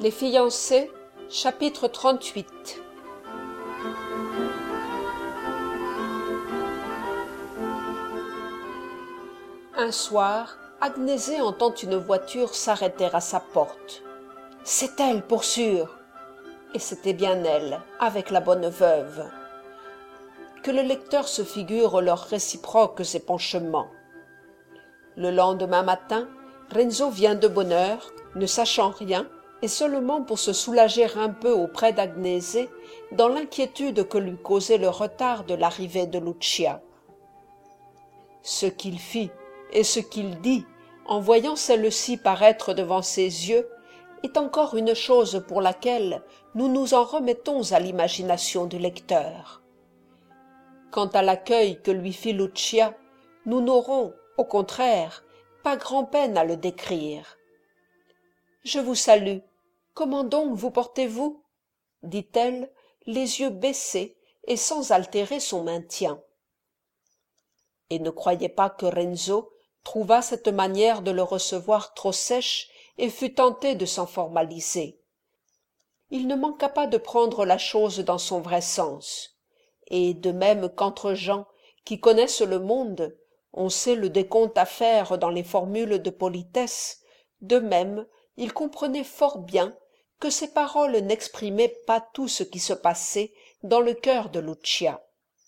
Les fiancés, chapitre 38. Un soir, Agnésée entend une voiture s'arrêter à sa porte. « C'est elle, pour sûr !» Et c'était bien elle, avec la bonne veuve. Que le lecteur se figure leurs réciproques épanchements. Le lendemain matin, Renzo vient de bonne heure, ne sachant rien, et seulement pour se soulager un peu auprès d'Agnésée, dans l'inquiétude que lui causait le retard de l'arrivée de Lucia. Ce qu'il fit et ce qu'il dit, en voyant celle-ci paraître devant ses yeux, est encore une chose pour laquelle nous nous en remettons à l'imagination du lecteur. Quant à l'accueil que lui fit Lucia, nous n'aurons, au contraire, pas grand-peine à le décrire. « Je vous salue. Comment donc vous portez-vous » dit-elle, les yeux baissés et sans altérer son maintien. Et ne croyez pas que Renzo trouva cette manière de le recevoir trop sèche et fut tenté de s'en formaliser. Il ne manqua pas de prendre la chose dans son vrai sens, et de même qu'entre gens qui connaissent le monde, on sait le décompte à faire dans les formules de politesse, de même il comprenait fort bien que ces paroles n'exprimaient pas tout ce qui se passait dans le cœur de Lucia.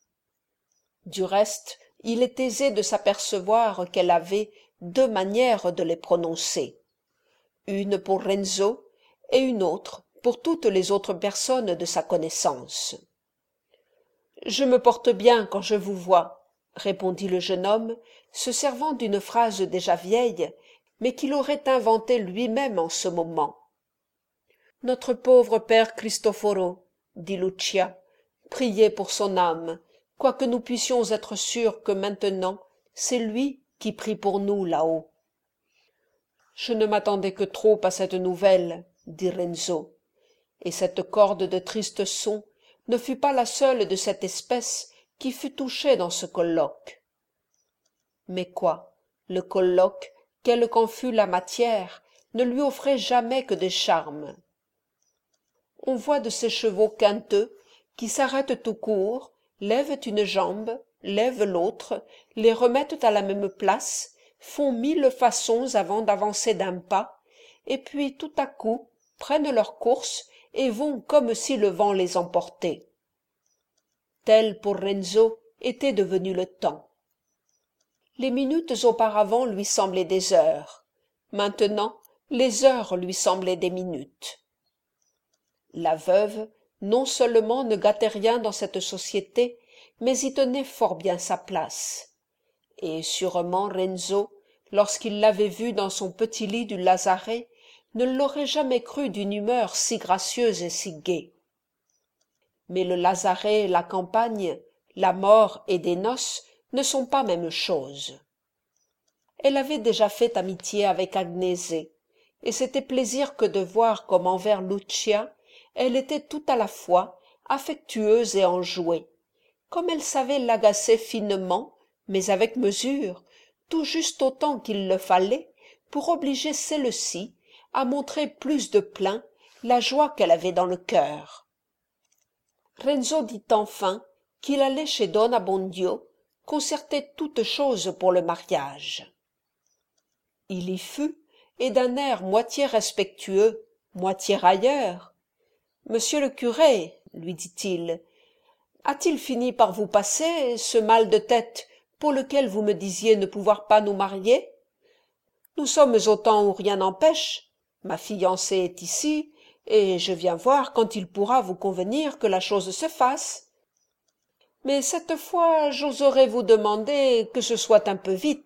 Du reste, il est aisé de s'apercevoir qu'elle avait deux manières de les prononcer, une pour Renzo et une autre pour toutes les autres personnes de sa connaissance. « Je me porte bien quand je vous vois, » répondit le jeune homme, se servant d'une phrase déjà vieille, mais qu'il aurait inventée lui-même en ce moment. « Notre pauvre père Cristoforo, » dit Lucia, « priez pour son âme, quoique nous puissions être sûrs que maintenant c'est lui qui prie pour nous là-haut. » « Je ne m'attendais que trop à cette nouvelle, » dit Renzo, et cette corde de tristes sons ne fut pas la seule de cette espèce qui fut touchée dans ce colloque. Mais quoi, le colloque, quelle qu'en fût la matière, ne lui offrait jamais que des charmes. On voit de ces chevaux quinteux qui s'arrêtent tout court, lèvent une jambe, lèvent l'autre, les remettent à la même place, font 1000 façons avant d'avancer d'un pas, et puis tout à coup prennent leur course et vont comme si le vent les emportait. Tel pour Renzo était devenu le temps. Les minutes auparavant lui semblaient des heures, maintenant les heures lui semblaient des minutes. La veuve non seulement ne gâtait rien dans cette société, mais y tenait fort bien sa place. Et sûrement Renzo, lorsqu'il l'avait vue dans son petit lit du lazaret, ne l'aurait jamais crue d'une humeur si gracieuse et si gaie. Mais le lazaret et la campagne, la mort et des noces ne sont pas même chose. Elle avait déjà fait amitié avec Agnésée, et c'était plaisir que de voir comme envers Lucia elle était tout à la fois affectueuse et enjouée, comme elle savait l'agacer finement, mais avec mesure, tout juste autant qu'il le fallait pour obliger celle-ci à montrer plus de plein la joie qu'elle avait dans le cœur. Renzo dit enfin qu'il allait chez Don Abbondio concerter toutes choses pour le mariage. Il y fut, et d'un air moitié respectueux, moitié railleur. « Monsieur le curé, lui dit-il, a-t-il fini par vous passer ce mal de tête pour lequel vous me disiez ne pouvoir pas nous marier? Nous sommes au temps où rien n'empêche. Ma fiancée est ici, et je viens voir quand il pourra vous convenir que la chose se fasse. Mais cette fois, j'oserais vous demander que ce soit un peu vite. »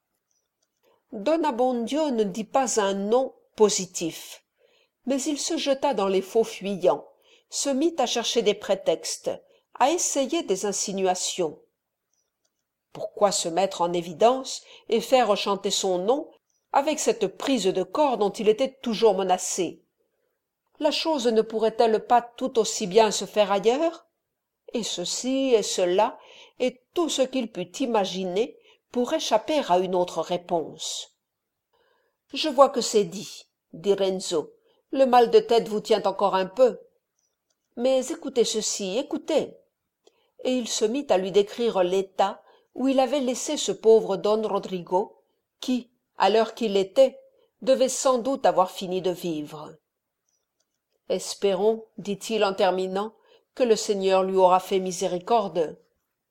Don Abbondio ne dit pas un non positif, mais il se jeta dans les faux fuyants, se mit à chercher des prétextes, à essayer des insinuations. Pourquoi se mettre en évidence et faire chanter son nom avec cette prise de corps dont il était toujours menacé? La chose ne pourrait-elle pas tout aussi bien se faire ailleurs? Et ceci et cela, et tout ce qu'il put imaginer pour échapper à une autre réponse. « Je vois que c'est dit, » dit Renzo, Le mal de tête vous tient encore un peu. Mais écoutez ceci, écoutez. Et il se mit à lui décrire l'état où il avait laissé ce pauvre don Rodrigo, qui, à l'heure qu'il était, devait sans doute avoir fini de vivre. Espérons, dit-il en terminant, que le Seigneur lui aura fait miséricorde.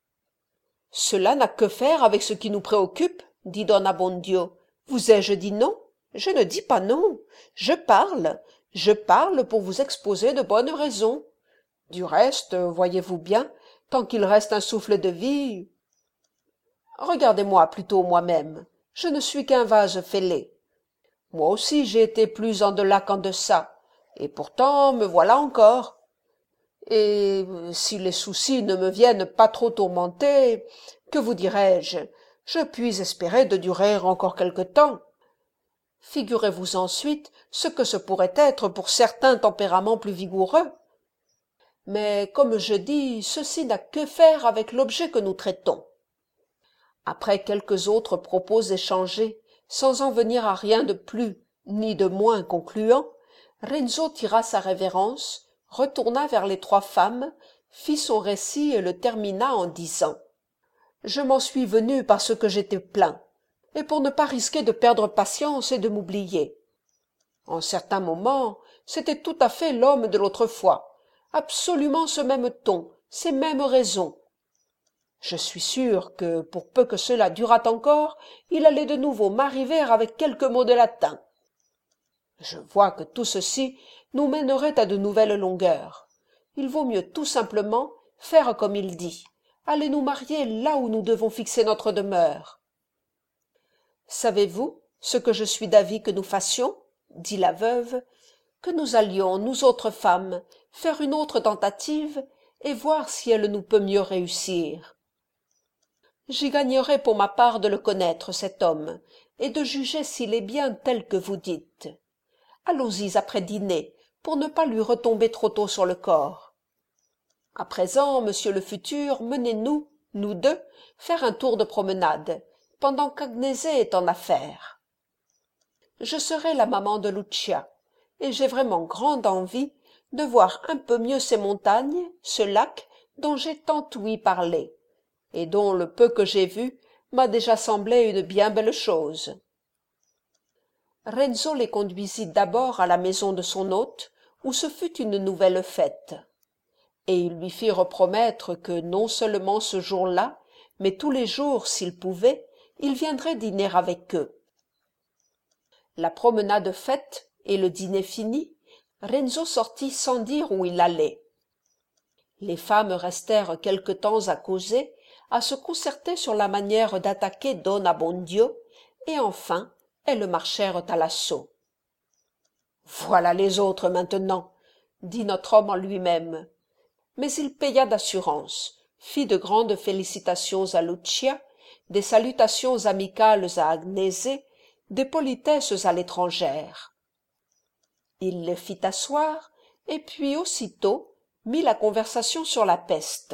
Cela n'a que faire avec ce qui nous préoccupe, dit don Abbondio. Vous ai-je dit non? Je ne dis pas non. Je parle pour vous exposer de bonnes raisons. Du reste, voyez-vous bien, tant qu'il reste un souffle de vie. Regardez-moi plutôt moi-même. Je ne suis qu'un vase fêlé. Moi aussi j'ai été plus en delà qu'en deçà, et pourtant me voilà encore. Et si les soucis ne me viennent pas trop tourmenter, que vous dirais-je, je puis espérer de durer encore quelque temps. Figurez-vous ensuite ce que ce pourrait être pour certains tempéraments plus vigoureux. Mais, comme je dis, ceci n'a que faire avec l'objet que nous traitons. Après quelques autres propos échangés, sans en venir à rien de plus ni de moins concluant, Renzo tira sa révérence, retourna vers les trois femmes, fit son récit et le termina en disant « Je m'en suis venu parce que j'étais plein, et pour ne pas risquer de perdre patience et de m'oublier. En certains moments, c'était tout à fait l'homme de l'autre fois, absolument ce même ton, ces mêmes raisons. Je suis sûr que, pour peu que cela durât encore, il allait de nouveau m'arriver avec quelques mots de latin. Je vois que tout ceci nous mènerait à de nouvelles longueurs. Il vaut mieux tout simplement faire comme il dit, aller nous marier là où nous devons fixer notre demeure. Savez-vous ce que je suis d'avis que nous fassions, dit la veuve, que nous allions, nous autres femmes, faire une autre tentative et voir si elle nous peut mieux réussir. J'y gagnerai pour ma part de le connaître, cet homme, et de juger s'il est bien tel que vous dites. Allons-y après dîner, pour ne pas lui retomber trop tôt sur le corps. À présent, monsieur le futur, menez-nous, nous deux, faire un tour de promenade, pendant qu'Agnese est en affaires. Je serai la maman de Lucia, et j'ai vraiment grande envie de voir un peu mieux ces montagnes, ce lac dont j'ai tant ouï parler, et dont le peu que j'ai vu m'a déjà semblé une bien belle chose. Renzo les conduisit d'abord à la maison de son hôte, où ce fut une nouvelle fête, et ils lui firent promettre que non seulement ce jour-là, mais tous les jours, s'il pouvait, il viendrait dîner avec eux. La promenade faite et le dîner fini, Renzo sortit sans dire où il allait. Les femmes restèrent quelque temps à causer, à se concerter sur la manière d'attaquer don Abbondio, et enfin elles marchèrent à l'assaut. « Voilà les autres maintenant, » dit notre homme en lui-même. Mais il paya d'assurance, fit de grandes félicitations à Lucia, des salutations amicales à Agnese, des politesses à l'étrangère. Il les fit asseoir, et puis aussitôt mit la conversation sur la peste.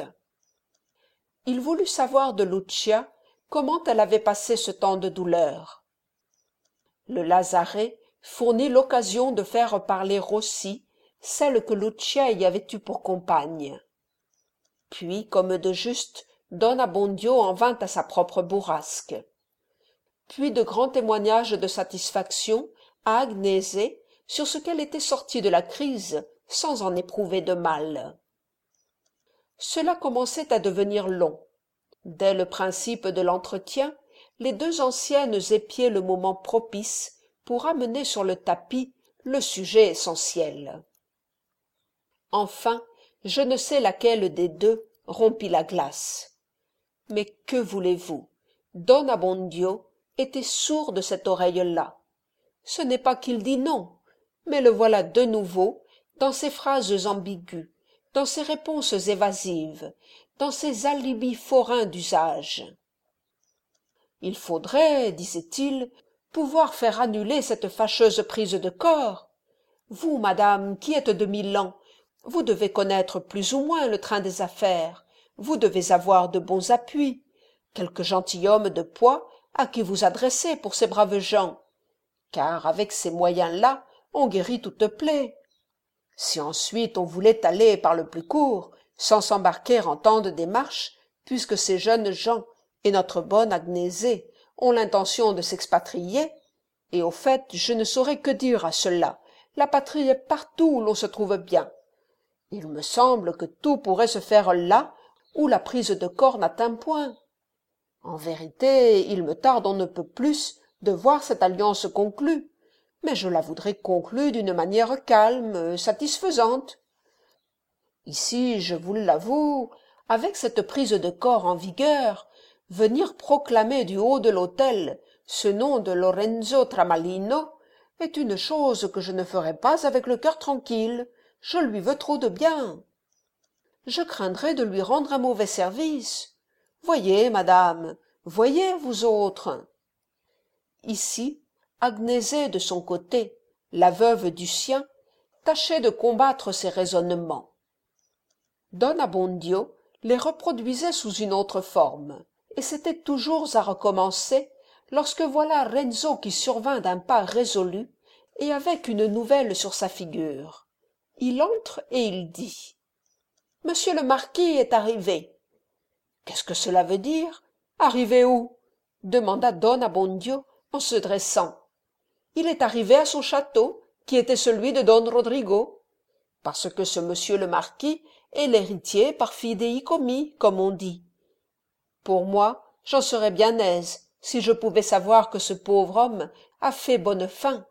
Il voulut savoir de Lucia comment elle avait passé ce temps de douleur. Le lazaret fournit l'occasion de faire parler aussi celle que Lucia y avait eue pour compagne. Puis, comme de juste, don Abbondio en vint à sa propre bourrasque. Puis de grands témoignages de satisfaction à Agnese sur ce qu'elle était sortie de la crise sans en éprouver de mal. Cela commençait à devenir long. Dès le principe de l'entretien, les deux anciennes épiaient le moment propice pour amener sur le tapis le sujet essentiel. Enfin, je ne sais laquelle des deux rompit la glace. Mais que voulez-vous? Don Abbondio était sourd de cette oreille-là. Ce n'est pas qu'il dit non, mais le voilà de nouveau dans ses phrases ambiguës, dans ses réponses évasives, dans ses alibis forains d'usage. Il faudrait, disait-il, pouvoir faire annuler cette fâcheuse prise de corps. Vous, madame, qui êtes de Milan, vous devez connaître plus ou moins le train des affaires, vous devez avoir de bons appuis, quelque gentilhomme de poids à qui vous adresser pour ces braves gens, car avec ces moyens-là, on guérit toute plaie. Si ensuite on voulait aller par le plus court, sans s'embarquer en tant de démarches, puisque ces jeunes gens et notre bonne Agnésée ont l'intention de s'expatrier, et au fait je ne saurais que dire à cela, la patrie est partout où l'on se trouve bien. Il me semble que tout pourrait se faire là où la prise de corps n'atteint point. En vérité, il me tarde on ne peut plus de voir cette alliance conclue, mais je la voudrais conclue d'une manière calme, satisfaisante. Ici, je vous l'avoue, avec cette prise de corps en vigueur, venir proclamer du haut de l'autel ce nom de Lorenzo Tramalino est une chose que je ne ferai pas avec le cœur tranquille, je lui veux trop de bien. Je craindrais de lui rendre un mauvais service. Voyez, madame, voyez, vous autres. Ici, Agnésée de son côté, la veuve du sien, tâchait de combattre ces raisonnements. Don Abbondio les reproduisait sous une autre forme, et c'était toujours à recommencer lorsque voilà Renzo qui survint d'un pas résolu et avec une nouvelle sur sa figure. Il entre et il dit « Monsieur le marquis est arrivé. »« Qu'est-ce que cela veut dire ? Arrivé où ?» demanda Don Abbondio en se dressant. « Il est arrivé à son château, qui était celui de Don Rodrigo, parce que ce monsieur le marquis est l'héritier par fideikommis, comme on dit. Pour moi, j'en serais bien aise si je pouvais savoir que ce pauvre homme a fait bonne fin.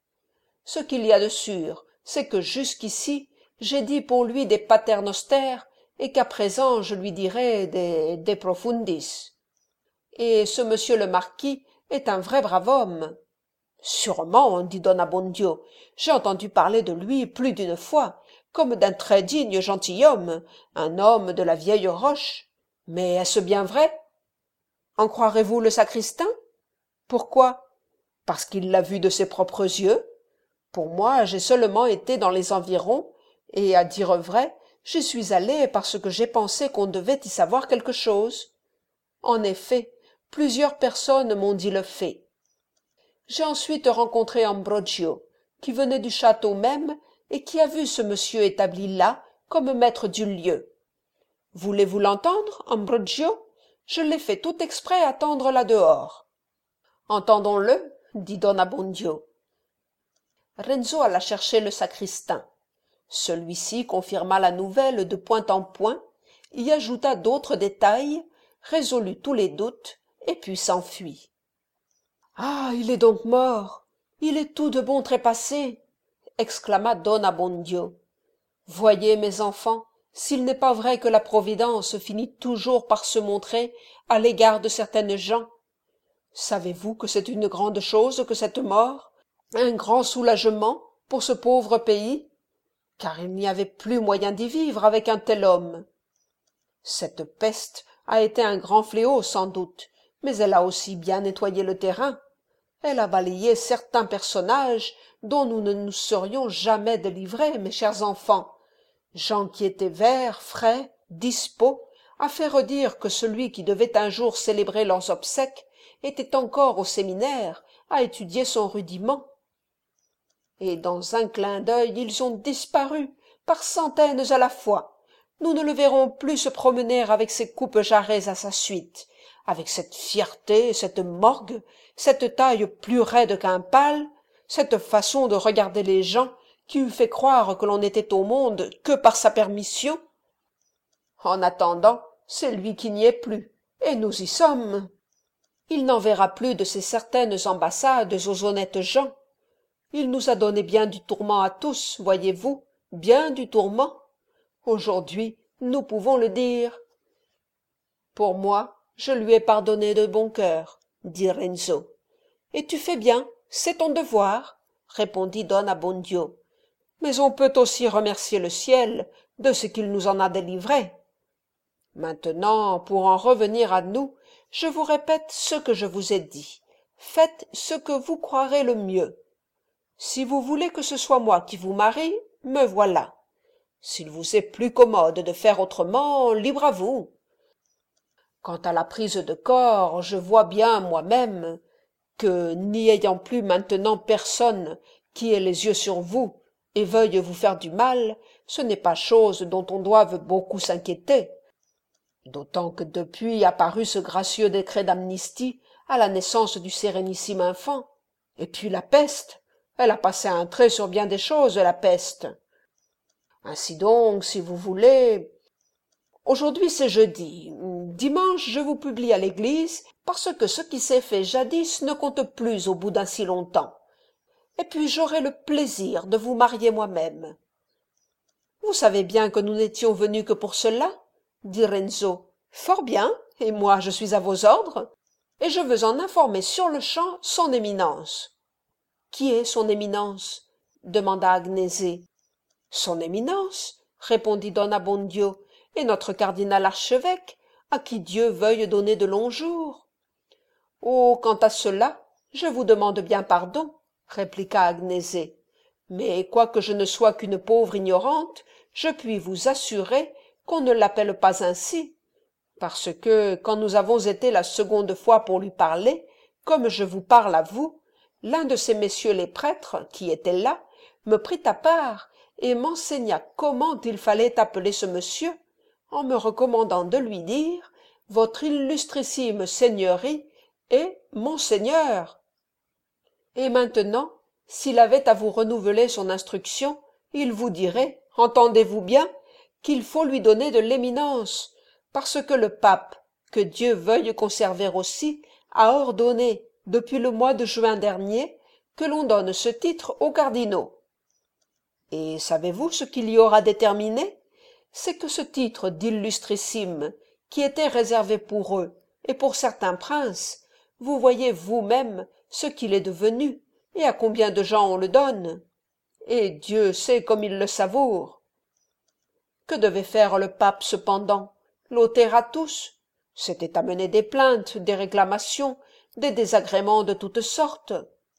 Ce qu'il y a de sûr, c'est que jusqu'ici, j'ai dit pour lui des paternoster et qu'à présent je lui dirai des de profundis. Et ce monsieur le marquis est un vrai brave homme. Sûrement, dit Don Abbondio, j'ai entendu parler de lui plus d'une fois, comme d'un très digne gentilhomme, un homme de la vieille roche. Mais est-ce bien vrai? En croirez-vous le sacristain? Pourquoi? Parce qu'il l'a vu de ses propres yeux. Pour moi, j'ai seulement été dans les environs, et, à dire vrai, j'y suis allé parce que j'ai pensé qu'on devait y savoir quelque chose. En effet, plusieurs personnes m'ont dit le fait. J'ai ensuite rencontré Ambrogio, qui venait du château même et qui a vu ce monsieur établi là comme maître du lieu. Voulez-vous l'entendre, Ambrogio? Je l'ai fait tout exprès attendre là dehors. Entendons-le, dit Don Abbondio. Renzo alla chercher le sacristain. Celui-ci confirma la nouvelle de point en point, y ajouta d'autres détails, résolut tous les doutes, et puis s'enfuit. « Ah, il est donc mort! Il est tout de bon trépassé !» exclama Don Abbondio. « Voyez, mes enfants, s'il n'est pas vrai que la Providence finit toujours par se montrer à l'égard de certaines gens. Savez-vous que c'est une grande chose que cette mort, un grand soulagement pour ce pauvre pays, car il n'y avait plus moyen d'y vivre avec un tel homme. Cette peste a été un grand fléau sans doute, mais elle a aussi bien nettoyé le terrain. Elle a balayé certains personnages dont nous ne nous serions jamais délivrés, mes chers enfants, gens qui étaient verts, frais, dispos, à faire dire que celui qui devait un jour célébrer leurs obsèques était encore au séminaire à étudier son rudiment. Et dans un clin d'œil ils ont disparu, par centaines à la fois. Nous ne le verrons plus se promener avec ses coupes jarrets à sa suite, avec cette fierté, cette morgue, cette taille plus raide qu'un pal, cette façon de regarder les gens qui eût fait croire que l'on n'était au monde que par sa permission. En attendant, c'est lui qui n'y est plus, et nous y sommes. Il n'en verra plus de ces certaines ambassades aux honnêtes gens. Il nous a donné bien du tourment à tous, voyez-vous, bien du tourment. Aujourd'hui, nous pouvons le dire. Pour moi, je lui ai pardonné de bon cœur, dit Renzo. Et tu fais bien, c'est ton devoir, répondit Don Abbondio. Mais on peut aussi remercier le ciel de ce qu'il nous en a délivrés. Maintenant, pour en revenir à nous, je vous répète ce que je vous ai dit. Faites ce que vous croirez le mieux. Si vous voulez que ce soit moi qui vous marie, me voilà. S'il vous est plus commode de faire autrement, libre à vous. Quant à la prise de corps, je vois bien moi-même que, n'y ayant plus maintenant personne qui ait les yeux sur vous et veuille vous faire du mal, ce n'est pas chose dont on doive beaucoup s'inquiéter. D'autant que depuis apparut ce gracieux décret d'amnistie à la naissance du sérénissime enfant. Et puis la peste, elle a passé un trait sur bien des choses, la peste. Ainsi donc, si vous voulez... Aujourd'hui c'est jeudi. Dimanche je vous publie à l'église, parce que ce qui s'est fait jadis ne compte plus au bout d'un si longtemps. Et puis j'aurai le plaisir de vous marier moi-même. Vous savez bien que nous n'étions venus que pour cela, dit Renzo. Fort bien, et moi je suis à vos ordres, et je veux en informer sur-le-champ son éminence. Qui est son éminence? Demanda Agnese. Son éminence, répondit don Abbondio, est notre cardinal archevêque, à qui Dieu veuille donner de longs jours. Oh, quant à cela, je vous demande bien pardon, répliqua Agnese, mais quoique je ne sois qu'une pauvre ignorante, je puis vous assurer qu'on ne l'appelle pas ainsi, parce que, quand nous avons été la seconde fois pour lui parler, comme je vous parle à vous, l'un de ces messieurs les prêtres, qui étaient là, me prit à part et m'enseigna comment il fallait appeler ce monsieur, en me recommandant de lui dire « Votre illustrissime seigneurie » et « Monseigneur ». Et maintenant, s'il avait à vous renouveler son instruction, il vous dirait, entendez-vous bien, qu'il faut lui donner de l'éminence, parce que le pape, que Dieu veuille conserver aussi, a ordonné, depuis le mois de juin dernier, que l'on donne ce titre aux cardinaux. Et savez-vous ce qu'il y aura déterminé? C'est que ce titre d'illustrissime, qui était réservé pour eux et pour certains princes, vous voyez vous-même ce qu'il est devenu et à combien de gens on le donne. Et Dieu sait comme il le savoure. Que devait faire le pape cependant? L'ôter à tous? C'était amener des plaintes, des réclamations, des désagréments de toutes sortes.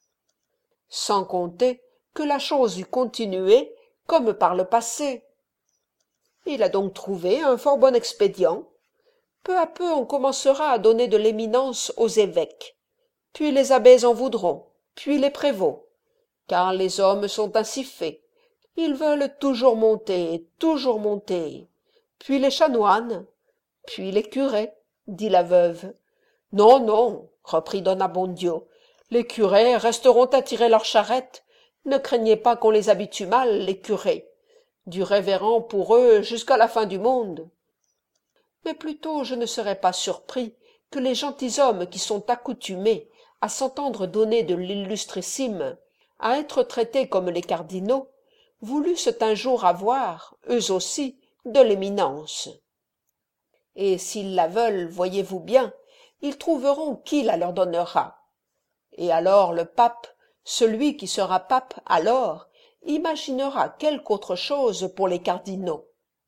Sans compter que la chose eût continué comme par le passé. Il a donc trouvé un fort bon expédient. Peu à peu on commencera à donner de l'éminence aux évêques, puis les abbés en voudront, puis les prévôts, car les hommes sont ainsi faits, ils veulent toujours monter, puis les chanoines, puis les curés, dit la veuve. Non, non, reprit don Abbondio, les curés resteront à tirer leur charrette, ne craignez pas qu'on les habitue mal, les curés, du révérend pour eux jusqu'à la fin du monde. Mais plutôt je ne serais pas surpris que les gentilshommes qui sont accoutumés à s'entendre donner de l'illustrissime, à être traités comme les cardinaux, voulussent un jour avoir, eux aussi, de l'éminence. Et s'ils la veulent, voyez-vous bien, ils trouveront qui la leur donnera. Et alors le pape, celui qui sera pape alors, imaginera quelque autre chose pour les cardinaux.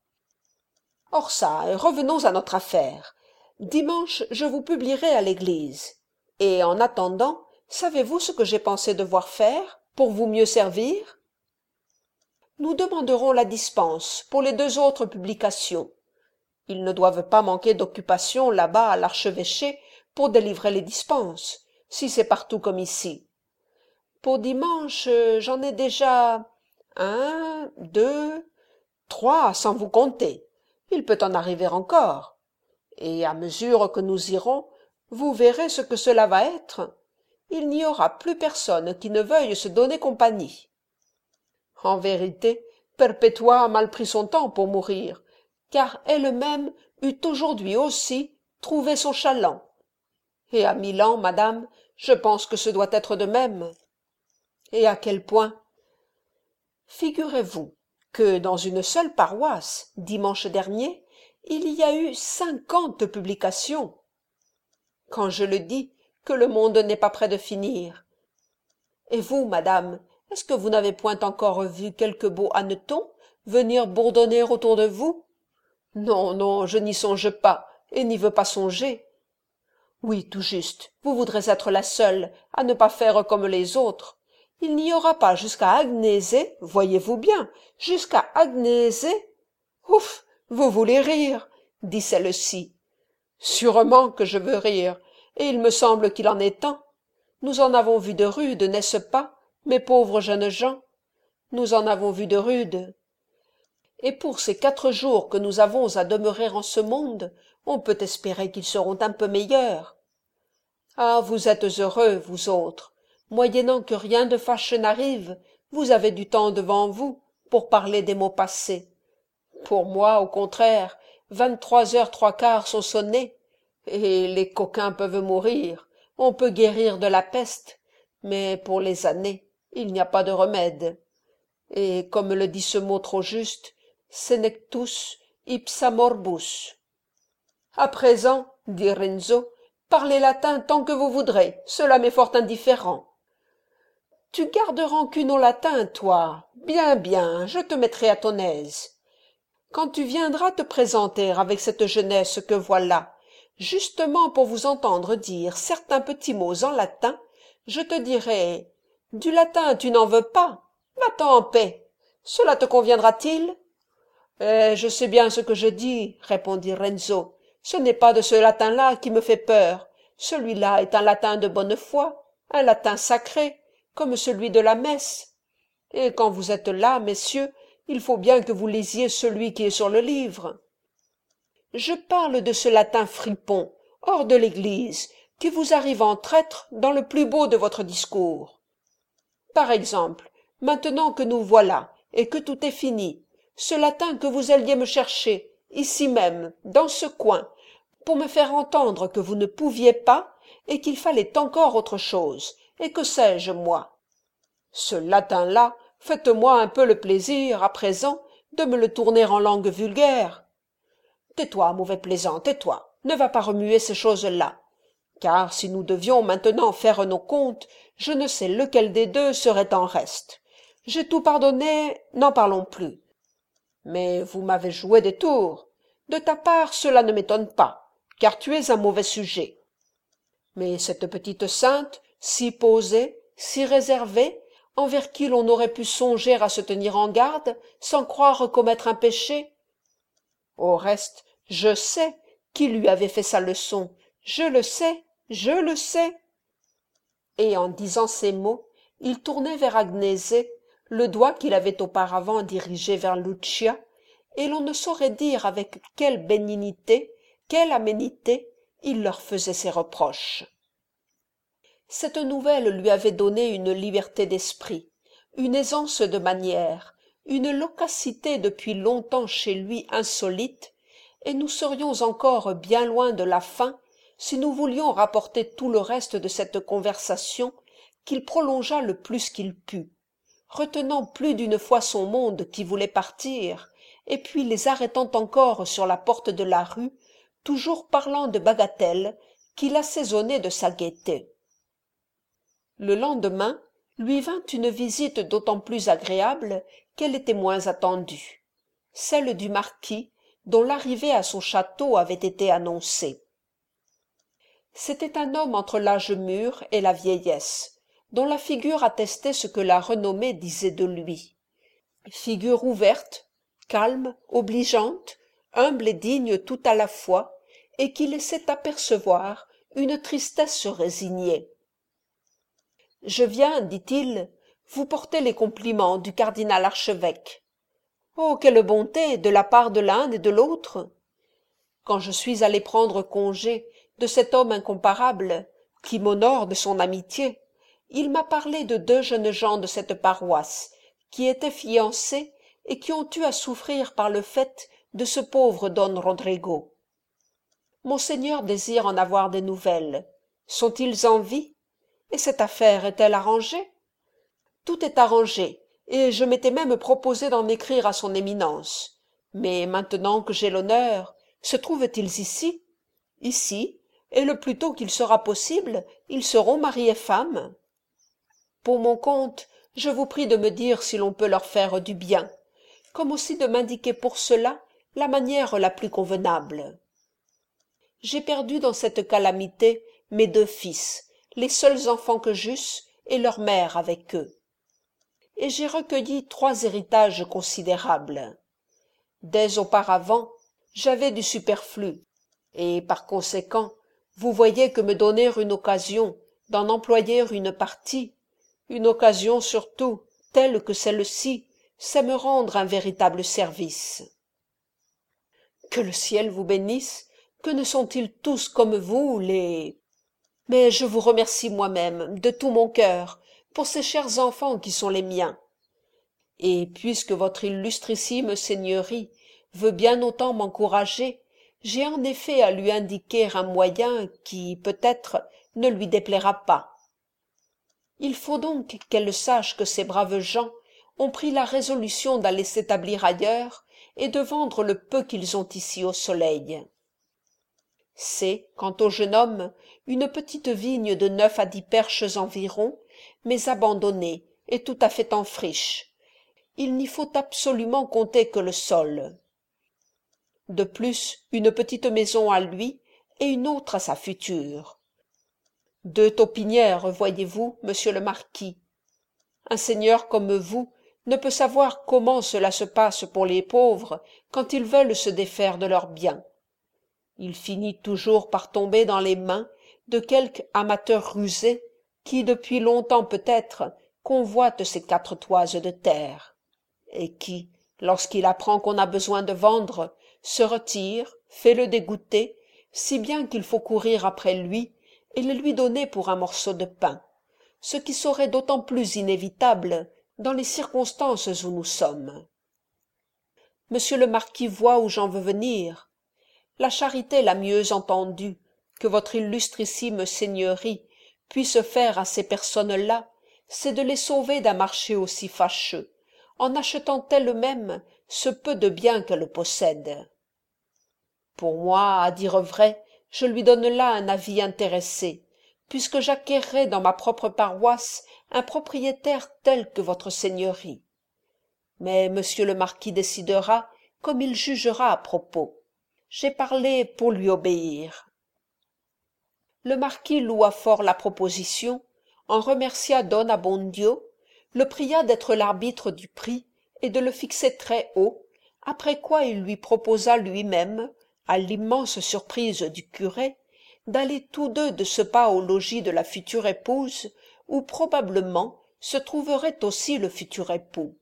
Or ça, revenons à notre affaire. Dimanche, je vous publierai à l'église. Et en attendant, savez-vous ce que j'ai pensé devoir faire pour vous mieux servir? Nous demanderons la dispense pour les 2 autres publications. Ils ne doivent pas manquer d'occupation là-bas à l'archevêché pour délivrer les dispenses, si c'est partout comme ici. Pour dimanche, j'en ai déjà 1, 2, 3, sans vous compter. Il peut en arriver encore. Et à mesure que nous irons, vous verrez ce que cela va être. Il n'y aura plus personne qui ne veuille se donner compagnie. En vérité, Perpétua a mal pris son temps pour mourir, car elle-même eût aujourd'hui aussi trouvé son chaland. Et à Milan, madame, je pense que ce doit être de même. Et à quel point? Figurez-vous que dans une seule paroisse, dimanche dernier, il y a eu 50 publications. Quand je le dis, que le monde n'est pas près de finir. Et vous, madame, est-ce que vous n'avez point encore vu quelque beau hanneton venir bourdonner autour de vous? Non, non, je n'y songe pas, et n'y veux pas songer. Oui, tout juste, vous voudrez être la seule à ne pas faire comme les autres. Il n'y aura pas jusqu'à Agnese, voyez-vous bien, jusqu'à Agnese. Ouf, vous voulez rire, dit celle-ci. Sûrement que je veux rire, et il me semble qu'il en est temps. Nous en avons vu de rudes, n'est-ce pas, Mes pauvres jeunes gens, nous en avons vu de rudes. Et pour ces 4 jours que nous avons à demeurer en ce monde, on peut espérer qu'ils seront un peu meilleurs. Ah, vous êtes heureux, vous autres. Moyennant que rien de fâcheux n'arrive, vous avez du temps devant vous pour parler des maux passés. Pour moi, au contraire, 23 heures 3/4 sont sonnées, et les coquins peuvent mourir, on peut guérir de la peste, mais pour les années, il n'y a pas de remède. Et comme le dit ce mot trop juste, senectus ipsa morbus. À présent, dit Renzo, parlez latin tant que vous voudrez, cela m'est fort indifférent. Tu gardes rancune au latin, toi. Bien, bien, je te mettrai à ton aise. Quand tu viendras te présenter avec cette jeunesse que voilà, justement pour vous entendre dire certains petits mots en latin, je te dirai « Du latin tu n'en veux pas? Va-t'en en paix. Cela te conviendra-t-il » Je sais bien ce que je dis, répondit Renzo. Ce n'est pas de ce latin-là qui me fait peur. Celui-là est un latin de bonne foi, un latin sacré, comme celui de la messe. Et quand vous êtes là, messieurs, il faut bien que vous lisiez celui qui est sur le livre. Je parle de ce latin fripon, hors de l'Église, qui vous arrive en traître dans le plus beau de votre discours. Par exemple, maintenant que nous voilà, et que tout est fini, ce latin que vous alliez me chercher, ici même, dans ce coin, pour me faire entendre que vous ne pouviez pas, et qu'il fallait encore autre chose, et que sais-je, moi. Ce latin-là, faites-moi un peu le plaisir, à présent, de me le tourner en langue vulgaire. Tais-toi, mauvais plaisant, tais-toi, ne va pas remuer ces choses-là. Car si nous devions maintenant faire nos comptes, je ne sais lequel des deux serait en reste. J'ai tout pardonné, n'en parlons plus. Mais vous m'avez joué des tours. De ta part, cela ne m'étonne pas, car tu es un mauvais sujet. Mais cette petite sainte, si posée, si réservée, envers qui l'on aurait pu songer à se tenir en garde, sans croire commettre un péché. Au reste, je sais qui lui avait fait sa leçon, je le sais, je le sais. Et en disant ces mots, il tournait vers Agnese le doigt qu'il avait auparavant dirigé vers Lucia, et l'on ne saurait dire avec quelle bénignité, quelle aménité il leur faisait ses reproches. Cette nouvelle lui avait donné une liberté d'esprit, une aisance de manières, une loquacité depuis longtemps chez lui insolite, et nous serions encore bien loin de la fin si nous voulions rapporter tout le reste de cette conversation qu'il prolongea le plus qu'il put, retenant plus d'une fois son monde qui voulait partir, et puis les arrêtant encore sur la porte de la rue, toujours parlant de bagatelles qui l'assaisonnaient de sa gaieté. Le lendemain lui vint une visite d'autant plus agréable qu'elle était moins attendue, celle du marquis dont l'arrivée à son château avait été annoncée. C'était un homme entre l'âge mûr et la vieillesse, dont la figure attestait ce que la renommée disait de lui. Figure ouverte, calme, obligeante, humble et digne tout à la fois, et qui laissait apercevoir une tristesse résignée. « Je viens, dit-il, vous porter les compliments du cardinal archevêque. Oh, quelle bonté de la part de l'un et de l'autre! Quand je suis allé prendre congé de cet homme incomparable, qui m'honore de son amitié, il m'a parlé de 2 jeunes gens de cette paroisse, qui étaient fiancés et qui ont eu à souffrir par le fait de ce pauvre Don Rodrigo. Monseigneur désire en avoir des nouvelles. Sont-ils en vie? Et cette affaire est-elle arrangée? Tout est arrangé, et je m'étais même proposé d'en écrire à son éminence. Mais maintenant que j'ai l'honneur, se trouvent-ils ici? Ici, et le plus tôt qu'il sera possible, ils seront mari et femme. Pour mon compte, je vous prie de me dire si l'on peut leur faire du bien, comme aussi de m'indiquer pour cela la manière la plus convenable. J'ai perdu dans cette calamité mes 2 fils, les seuls enfants que j'eusse, et leur mère avec eux. Et j'ai recueilli 3 héritages considérables. Dès auparavant, j'avais du superflu, et par conséquent, vous voyez que me donner une occasion d'en employer une partie, Une occasion surtout, telle que celle-ci, sait me rendre un véritable service. Que le ciel vous bénisse, que ne sont-ils tous comme vous, les... Mais je vous remercie moi-même, de tout mon cœur, pour ces chers enfants qui sont les miens. Et puisque votre illustrissime seigneurie veut bien autant m'encourager, j'ai en effet à lui indiquer un moyen qui, peut-être, ne lui déplaira pas. Il faut donc qu'elle sache que ces braves gens ont pris la résolution d'aller s'établir ailleurs et de vendre le peu qu'ils ont ici au soleil. C'est, quant au jeune homme, une petite vigne de 9 à 10 perches environ, mais abandonnée et tout à fait en friche. Il n'y faut absolument compter que le sol. De plus, une petite maison à lui et une autre à sa future. 2 taupinières, voyez-vous, monsieur le marquis. Un seigneur comme vous ne peut savoir comment cela se passe pour les pauvres quand ils veulent se défaire de leurs biens. Il finit toujours par tomber dans les mains de quelque amateur rusé qui, depuis longtemps peut-être, convoite ces 4 toises de terre, et qui, lorsqu'il apprend qu'on a besoin de vendre, se retire, fait le dégoûter, si bien qu'il faut courir après lui et le lui donner pour un morceau de pain, ce qui serait d'autant plus inévitable dans les circonstances où nous sommes. Monsieur le marquis voit où j'en veux venir. La charité la mieux entendue que votre illustrissime seigneurie puisse faire à ces personnes-là, c'est de les sauver d'un marché aussi fâcheux, en achetant elles-mêmes ce peu de bien qu'elles possèdent. Pour moi, à dire vrai, je lui donne là un avis intéressé, puisque j'acquerrai dans ma propre paroisse un propriétaire tel que votre seigneurie. Mais monsieur le marquis décidera comme il jugera à propos. J'ai parlé pour lui obéir. Le marquis loua fort la proposition, en remercia Don Abbondio, le pria d'être l'arbitre du prix et de le fixer très haut, après quoi il lui proposa lui-même, à l'immense surprise du curé, d'aller tous deux de ce pas au logis de la future épouse, où probablement se trouverait aussi le futur époux.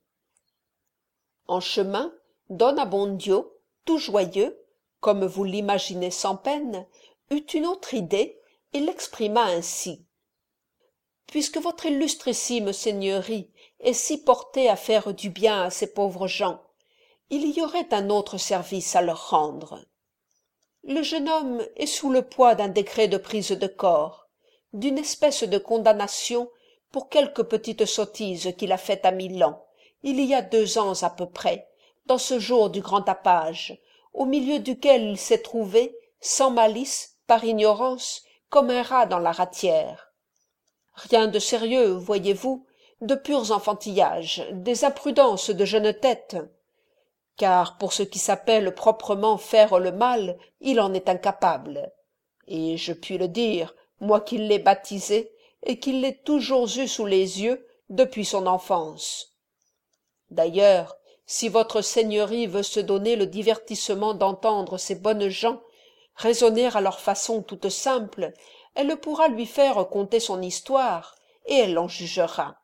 En chemin, Don Abbondio, tout joyeux, comme vous l'imaginez sans peine, eut une autre idée et l'exprima ainsi. Puisque votre illustrissime seigneurie est si portée à faire du bien à ces pauvres gens, il y aurait un autre service à leur rendre. Le jeune homme est sous le poids d'un décret de prise de corps, d'une espèce de condamnation pour quelque petite sottise qu'il a faite à Milan, il y a 2 ans à peu près, dans ce jour du grand tapage, au milieu duquel il s'est trouvé, sans malice, par ignorance, comme un rat dans la ratière. Rien de sérieux, voyez-vous, de purs enfantillages, des imprudences de jeune tête. Car pour ce qui s'appelle proprement faire le mal, il en est incapable. Et je puis le dire, moi qui l'ai baptisé, et qui l'ai toujours eu sous les yeux depuis son enfance. D'ailleurs, si votre seigneurie veut se donner le divertissement d'entendre ces bonnes gens raisonner à leur façon toute simple, elle pourra lui faire conter son histoire, et elle en jugera.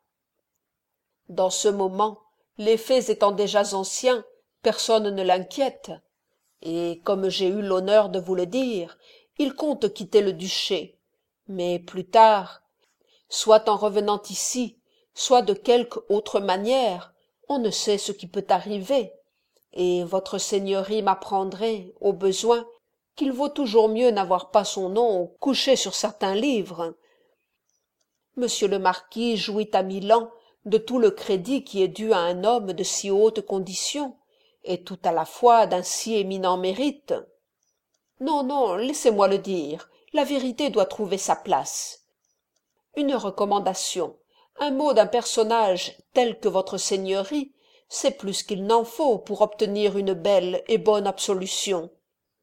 Dans ce moment, les faits étant déjà anciens, personne ne l'inquiète, et comme j'ai eu l'honneur de vous le dire, il compte quitter le duché, mais plus tard, soit en revenant ici, soit de quelque autre manière, on ne sait ce qui peut arriver, et votre seigneurie m'apprendrait, au besoin, qu'il vaut toujours mieux n'avoir pas son nom couché sur certains livres. Monsieur le marquis jouit à Milan de tout le crédit qui est dû à un homme de si haute condition, et tout à la fois d'un si éminent mérite. Non, non, laissez-moi le dire, la vérité doit trouver sa place. Une recommandation, un mot d'un personnage tel que votre seigneurie, c'est plus qu'il n'en faut pour obtenir une belle et bonne absolution.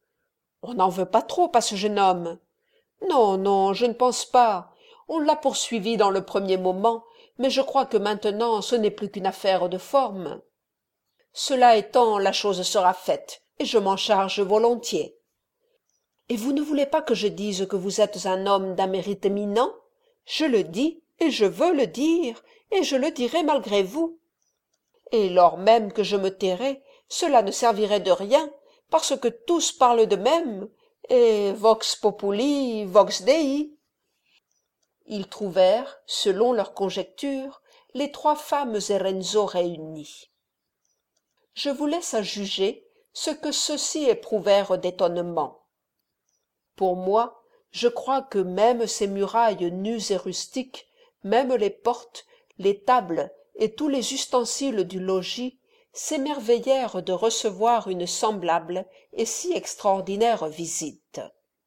On n'en veut pas trop à ce jeune homme. Non, non, je ne pense pas. On l'a poursuivi dans le premier moment, mais je crois que maintenant ce n'est plus qu'une affaire de forme. Cela étant, la chose sera faite, et je m'en charge volontiers. Et vous ne voulez pas que je dise que vous êtes un homme d'un mérite éminent? Je le dis, et je veux le dire, et je le dirai malgré vous. Et lors même que je me tairais, cela ne servirait de rien, parce que tous parlent de même, et vox populi, vox Dei. Ils trouvèrent, selon leur conjecture, les trois femmes et Renzo réunis. Je vous laisse à juger ce que ceux-ci éprouvèrent d'étonnement. Pour moi, je crois que même ces murailles nues et rustiques, même les portes, les tables et tous les ustensiles du logis s'émerveillèrent de recevoir une semblable et si extraordinaire visite.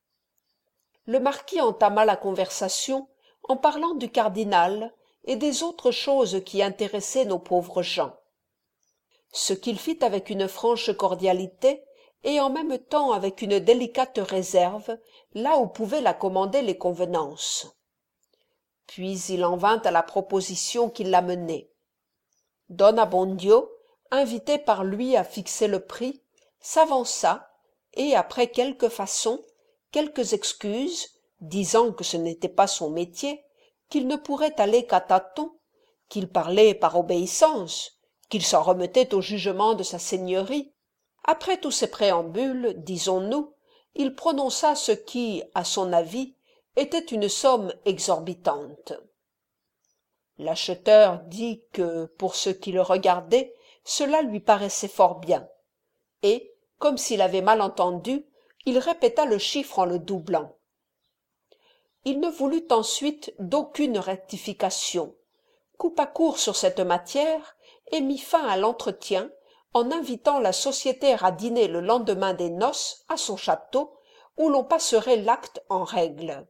Le marquis entama la conversation en parlant du cardinal et des autres choses qui intéressaient nos pauvres gens. Ce qu'il fit avec une franche cordialité et en même temps avec une délicate réserve, là où pouvaient la commander les convenances. Puis il en vint à la proposition qui l'amenait. Don Abbondio, invité par lui à fixer le prix, s'avança et, après quelques façons, quelques excuses, disant que ce n'était pas son métier, qu'il ne pourrait aller qu'à tâtons, qu'il parlait par obéissance, qu'il s'en remettait au jugement de sa seigneurie. Après tous ces préambules, disons-nous, il prononça ce qui, à son avis, était une somme exorbitante. L'acheteur dit que, pour ce qui le regardait, cela lui paraissait fort bien, et, comme s'il avait mal entendu, il répéta le chiffre en le doublant. Il ne voulut ensuite d'aucune rectification, coupa court sur cette matière et mit fin à l'entretien en invitant la sociétaire à dîner le lendemain des noces à son château, où l'on passerait l'acte en règle.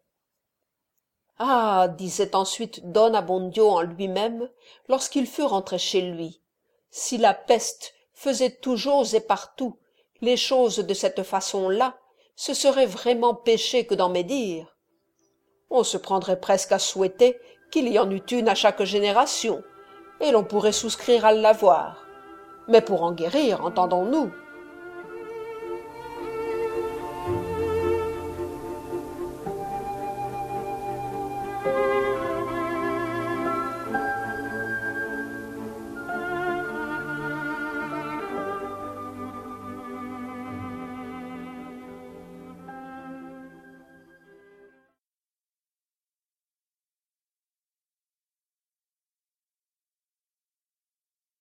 « Ah » disait ensuite Don Abbondio en lui-même, lorsqu'il fut rentré chez lui, « si la peste faisait toujours et partout les choses de cette façon-là, ce serait vraiment péché que d'en médire. On se prendrait presque à souhaiter qu'il y en eût une à chaque génération, et l'on pourrait souscrire à l'avoir. Mais pour en guérir, entendons-nous,